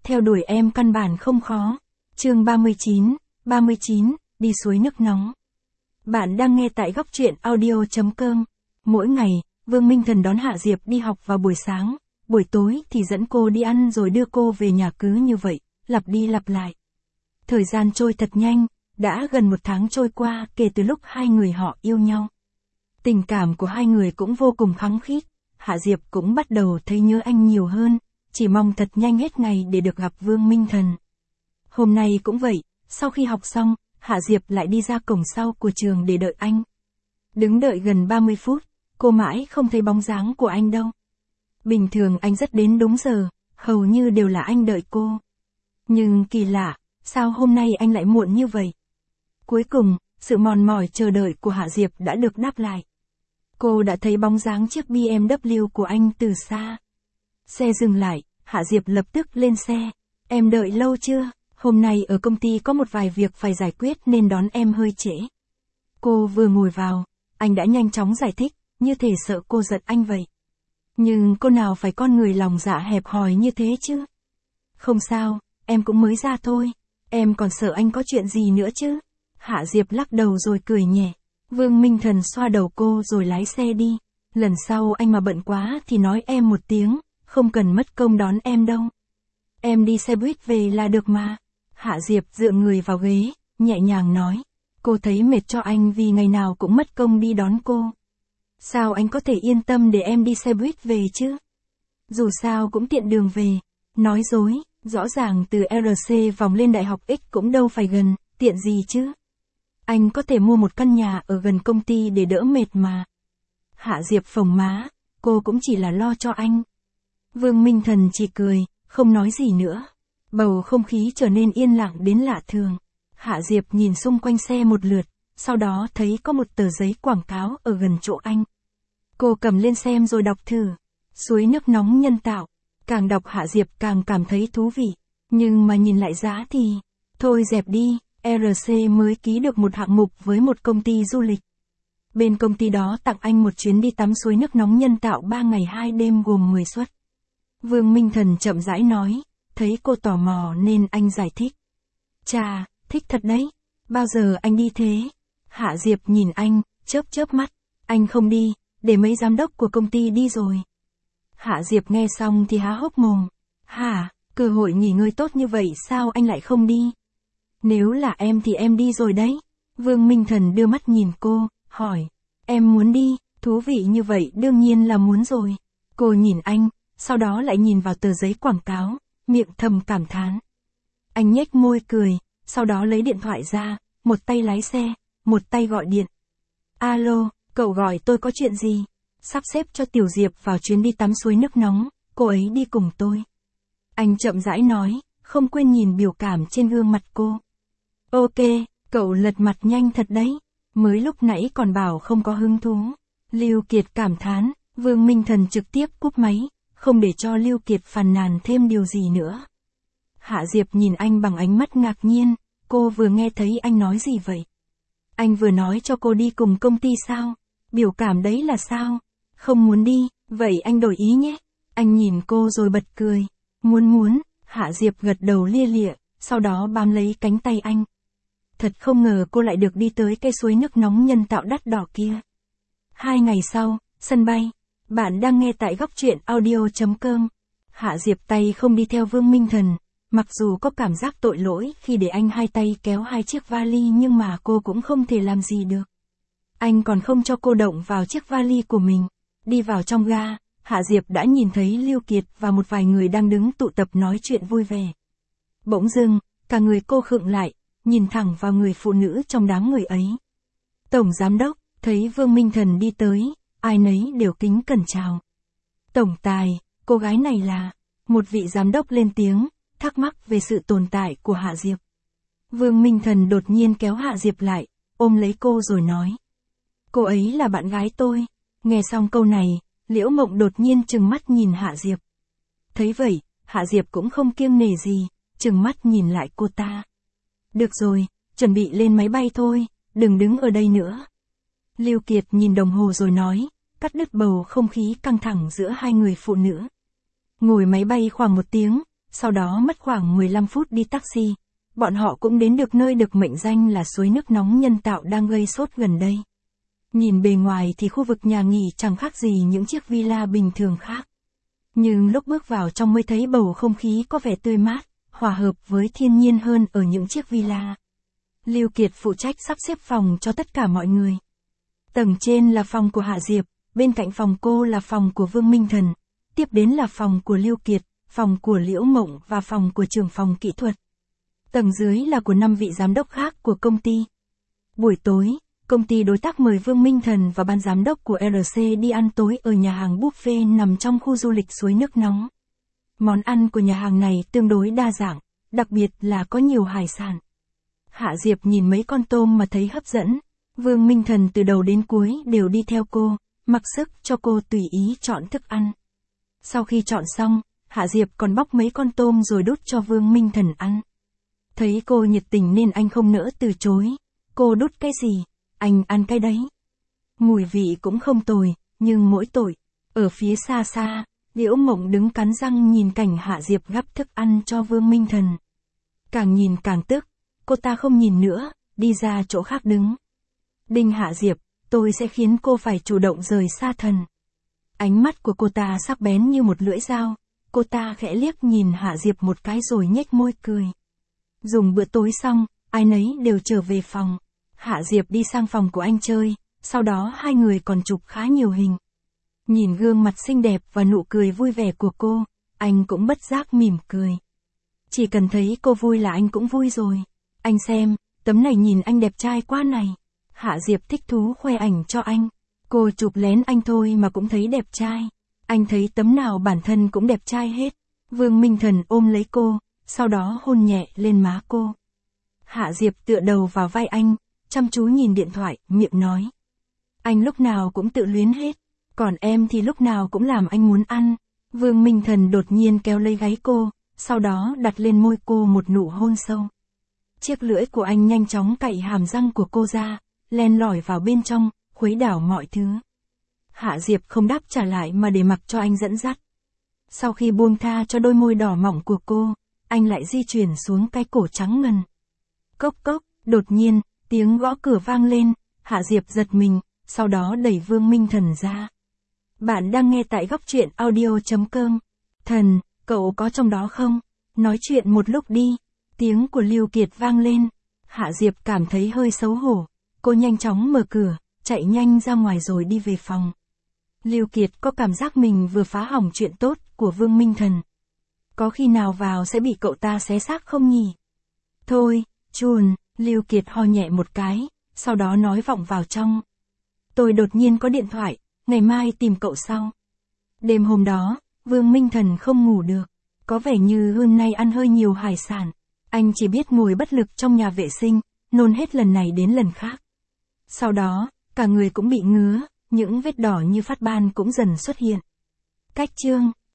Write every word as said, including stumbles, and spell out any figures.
theo đuổi em căn bản không khó. Chương ba mươi chín, ba mươi chín, đi suối nước nóng. Bạn đang nghe tại góc truyện audio chấm com. Mỗi ngày, Vương Minh Thần đón Hạ Diệp đi học vào buổi sáng, buổi tối thì dẫn cô đi ăn rồi đưa cô về nhà, cứ như vậy, lặp đi lặp lại. Thời gian trôi thật nhanh, đã gần một tháng trôi qua kể từ lúc hai người họ yêu nhau. Tình cảm của hai người cũng vô cùng khăng khít, Hạ Diệp cũng bắt đầu thấy nhớ anh nhiều hơn, chỉ mong thật nhanh hết ngày để được gặp Vương Minh Thần. Hôm nay cũng vậy, sau khi học xong, Hạ Diệp lại đi ra cổng sau của trường để đợi anh. Đứng đợi gần ba mươi phút, cô mãi không thấy bóng dáng của anh đâu. Bình thường anh rất đến đúng giờ, hầu như đều là anh đợi cô. Nhưng kỳ lạ, sao hôm nay anh lại muộn như vậy? Cuối cùng, sự mòn mỏi chờ đợi của Hạ Diệp đã được đáp lại. Cô đã thấy bóng dáng chiếc bê em vê của anh từ xa. Xe dừng lại, Hạ Diệp lập tức lên xe. Em đợi lâu chưa? Hôm nay ở công ty có một vài việc phải giải quyết nên đón em hơi trễ. Cô vừa ngồi vào, anh đã nhanh chóng giải thích, như thể sợ cô giận anh vậy. Nhưng cô nào phải con người lòng dạ hẹp hòi như thế chứ? Không sao, em cũng mới ra thôi. Em còn sợ anh có chuyện gì nữa chứ? Hạ Diệp lắc đầu rồi cười nhẹ. Vương Minh Thần xoa đầu cô rồi lái xe đi. Lần sau anh mà bận quá thì nói em một tiếng, không cần mất công đón em đâu. Em đi xe buýt về là được mà. Hạ Diệp dựa người vào ghế, nhẹ nhàng nói. Cô thấy mệt cho anh vì ngày nào cũng mất công đi đón cô. Sao anh có thể yên tâm để em đi xe buýt về chứ? Dù sao cũng tiện đường về. Nói dối, rõ ràng từ rờ xê vòng lên Đại học X cũng đâu phải gần, tiện gì chứ? Anh có thể mua một căn nhà ở gần công ty để đỡ mệt mà. Hạ Diệp phồng má, cô cũng chỉ là lo cho anh. Vương Minh Thần chỉ cười, không nói gì nữa. Bầu không khí trở nên yên lặng đến lạ thường. Hạ Diệp nhìn xung quanh xe một lượt, sau đó thấy có một tờ giấy quảng cáo ở gần chỗ anh. Cô cầm lên xem rồi đọc thử. Suối nước nóng nhân tạo. Càng đọc Hạ Diệp càng cảm thấy thú vị. Nhưng mà nhìn lại giá thì... Thôi dẹp đi, rờ xê mới ký được một hạng mục với một công ty du lịch. Bên công ty đó tặng anh một chuyến đi tắm suối nước nóng nhân tạo ba ngày hai đêm gồm mười suất. Vương Minh Thần chậm rãi nói, thấy cô tò mò nên anh giải thích. Chà, thích thật đấy, bao giờ anh đi thế? Hạ Diệp nhìn anh, chớp chớp mắt, anh không đi, để mấy giám đốc của công ty đi rồi. Hạ Diệp nghe xong thì há hốc mồm. Hả, cơ hội nghỉ ngơi tốt như vậy sao anh lại không đi? Nếu là em thì em đi rồi đấy. Vương Minh Thần đưa mắt nhìn cô, hỏi. Em muốn đi, thú vị như vậy đương nhiên là muốn rồi. Cô nhìn anh, sau đó lại nhìn vào tờ giấy quảng cáo, miệng thầm cảm thán. Anh nhếch môi cười, sau đó lấy điện thoại ra, một tay lái xe, một tay gọi điện. Alo, cậu gọi tôi có chuyện gì? Sắp xếp cho Tiểu Diệp vào chuyến đi tắm suối nước nóng, cô ấy đi cùng tôi. Anh chậm rãi nói, không quên nhìn biểu cảm trên gương mặt cô. Ok, cậu lật mặt nhanh thật đấy, mới lúc nãy còn bảo không có hứng thú. Lưu Kiệt cảm thán, Vương Minh Thần trực tiếp cúp máy, không để cho Lưu Kiệt phàn nàn thêm điều gì nữa. Hạ Diệp nhìn anh bằng ánh mắt ngạc nhiên, cô vừa nghe thấy anh nói gì vậy? Anh vừa nói cho cô đi cùng công ty sao? Biểu cảm đấy là sao? Không muốn đi, vậy anh đổi ý nhé. Anh nhìn cô rồi bật cười. Muốn muốn, Hạ Diệp gật đầu lia lịa, sau đó bám lấy cánh tay anh. Thật không ngờ cô lại được đi tới cây suối nước nóng nhân tạo đắt đỏ kia. Hai ngày sau, sân bay. Bạn đang nghe tại góc truyện audio chấm com. Hạ Diệp tay không đi theo Vương Minh Thần, mặc dù có cảm giác tội lỗi khi để anh hai tay kéo hai chiếc vali nhưng mà cô cũng không thể làm gì được. Anh còn không cho cô động vào chiếc vali của mình. Đi vào trong ga, Hạ Diệp đã nhìn thấy Lưu Kiệt và một vài người đang đứng tụ tập nói chuyện vui vẻ. Bỗng dưng, cả người cô khựng lại, nhìn thẳng vào người phụ nữ trong đám người ấy. Tổng giám đốc, thấy Vương Minh Thần đi tới, ai nấy đều kính cẩn chào. Tổng tài, cô gái này là... Một vị giám đốc lên tiếng, thắc mắc về sự tồn tại của Hạ Diệp. Vương Minh Thần đột nhiên kéo Hạ Diệp lại, ôm lấy cô rồi nói. Cô ấy là bạn gái tôi. Nghe xong câu này, Liễu Mộng đột nhiên trừng mắt nhìn Hạ Diệp. Thấy vậy, Hạ Diệp cũng không kiêng nể gì, trừng mắt nhìn lại cô ta. Được rồi, chuẩn bị lên máy bay thôi, đừng đứng ở đây nữa. Lưu Kiệt nhìn đồng hồ rồi nói, cắt đứt bầu không khí căng thẳng giữa hai người phụ nữ. Ngồi máy bay khoảng một tiếng, sau đó mất khoảng mười lăm phút đi taxi. Bọn họ cũng đến được nơi được mệnh danh là suối nước nóng nhân tạo đang gây sốt gần đây. Nhìn bề ngoài thì khu vực nhà nghỉ chẳng khác gì những chiếc villa bình thường khác. Nhưng lúc bước vào trong mới thấy bầu không khí có vẻ tươi mát, hòa hợp với thiên nhiên hơn ở những chiếc villa. Lưu Kiệt phụ trách sắp xếp phòng cho tất cả mọi người. Tầng trên là phòng của Hạ Diệp, bên cạnh phòng cô là phòng của Vương Minh Thần, tiếp đến là phòng của Lưu Kiệt, phòng của Liễu Mộng và phòng của trưởng phòng kỹ thuật. Tầng dưới là của năm vị giám đốc khác của công ty. Buổi tối, công ty đối tác mời Vương Minh Thần và ban giám đốc của rờ xê đi ăn tối ở nhà hàng buffet nằm trong khu du lịch suối nước nóng. Món ăn của nhà hàng này tương đối đa dạng, đặc biệt là có nhiều hải sản. Hạ Diệp nhìn mấy con tôm mà thấy hấp dẫn. Vương Minh Thần từ đầu đến cuối đều đi theo cô, mặc sức cho cô tùy ý chọn thức ăn. Sau khi chọn xong, Hạ Diệp còn bóc mấy con tôm rồi đút cho Vương Minh Thần ăn. Thấy cô nhiệt tình nên anh không nỡ từ chối. Cô đút cái gì, anh ăn cái đấy. Mùi vị cũng không tồi, nhưng mỗi tội. Ở phía xa xa, Liễu Mộng đứng cắn răng nhìn cảnh Hạ Diệp gắp thức ăn cho Vương Minh Thần. Càng nhìn càng tức, cô ta không nhìn nữa, đi ra chỗ khác đứng. Đinh Hạ Diệp, tôi sẽ khiến cô phải chủ động rời xa thần. Ánh mắt của cô ta sắc bén như một lưỡi dao, cô ta khẽ liếc nhìn Hạ Diệp một cái rồi nhếch môi cười. Dùng bữa tối xong, ai nấy đều trở về phòng. Hạ Diệp đi sang phòng của anh chơi, sau đó hai người còn chụp khá nhiều hình. Nhìn gương mặt xinh đẹp và nụ cười vui vẻ của cô, anh cũng bất giác mỉm cười. Chỉ cần thấy cô vui là anh cũng vui rồi. Anh xem, tấm này nhìn anh đẹp trai quá này. Hạ Diệp thích thú khoe ảnh cho anh. Cô chụp lén anh thôi mà cũng thấy đẹp trai. Anh thấy tấm nào bản thân cũng đẹp trai hết. Vương Minh Thần ôm lấy cô, sau đó hôn nhẹ lên má cô. Hạ Diệp tựa đầu vào vai anh, chăm chú nhìn điện thoại, miệng nói. Anh lúc nào cũng tự luyến hết, còn em thì lúc nào cũng làm anh muốn ăn. Vương Minh Thần đột nhiên kéo lấy gáy cô, sau đó đặt lên môi cô một nụ hôn sâu. Chiếc lưỡi của anh nhanh chóng cạy hàm răng của cô ra, len lỏi vào bên trong, khuấy đảo mọi thứ. Hạ Diệp không đáp trả lại mà để mặc cho anh dẫn dắt. Sau khi buông tha cho đôi môi đỏ mọng của cô, anh lại di chuyển xuống cái cổ trắng ngần. Cốc cốc, đột nhiên, tiếng gõ cửa vang lên, Hạ Diệp giật mình, sau đó đẩy Vương Minh Thần ra. Bạn đang nghe tại góc truyện audio chấm com. Thần, cậu có trong đó không? Nói chuyện một lúc đi. Tiếng của Lưu Kiệt vang lên. Hạ Diệp cảm thấy hơi xấu hổ. Cô nhanh chóng mở cửa, chạy nhanh ra ngoài rồi đi về phòng. Lưu Kiệt có cảm giác mình vừa phá hỏng chuyện tốt của Vương Minh Thần. Có khi nào vào sẽ bị cậu ta xé xác không nhỉ? Thôi, chuồn, Lưu Kiệt ho nhẹ một cái, sau đó nói vọng vào trong. Tôi đột nhiên có điện thoại, ngày mai tìm cậu sau. Đêm hôm đó, Vương Minh Thần không ngủ được. Có vẻ như hôm nay ăn hơi nhiều hải sản. Anh chỉ biết ngồi bất lực trong nhà vệ sinh, nôn hết lần này đến lần khác. Sau đó, cả người cũng bị ngứa, những vết đỏ như phát ban cũng dần xuất hiện. Cách chương